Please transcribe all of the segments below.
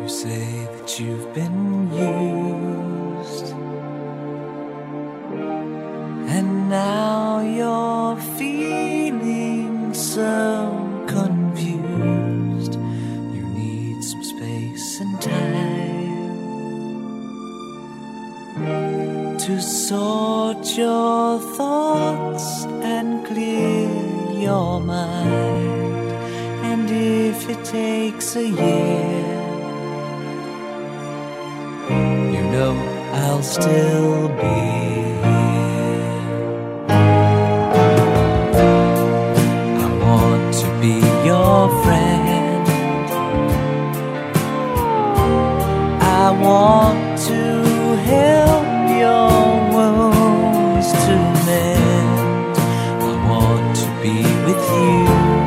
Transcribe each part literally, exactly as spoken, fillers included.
say that you've been used, and now you're feeling so confused. You need some space and time to sort your thoughts and clear your mind. And if it takes a year, you know I'll still be here. I want to be your friend. I want to help your wounds to mend. I want to be with you,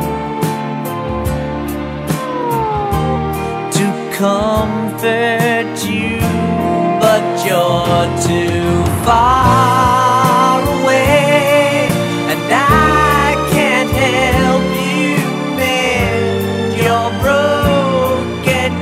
to comfort you, but you're too far away, and I can't help you mend your broken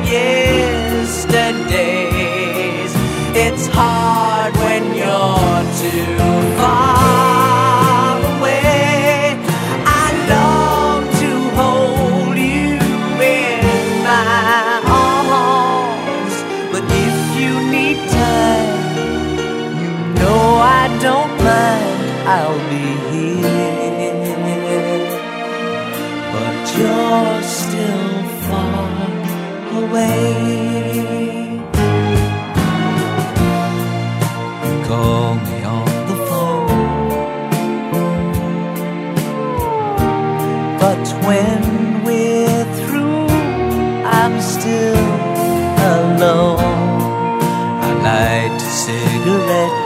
yesterdays. It's hard when you're too far away. I long to hold you in my arms, but if you need time, you know I don't mind. I'll be here, but you're still far away. Call me on the phone, but when we're through, I'm still alone. I light a cigarette,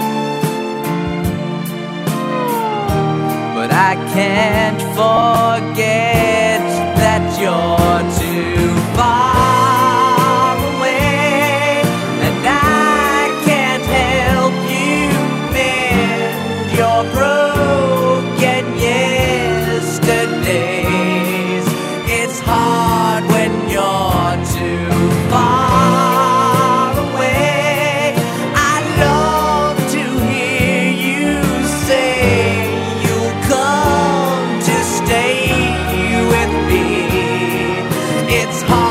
but I can't forget that you're too far away, and I can't help you mend your broken yesterdays. It's hard when you're too far away. I love to hear you say you'll come to stay with me. It's hard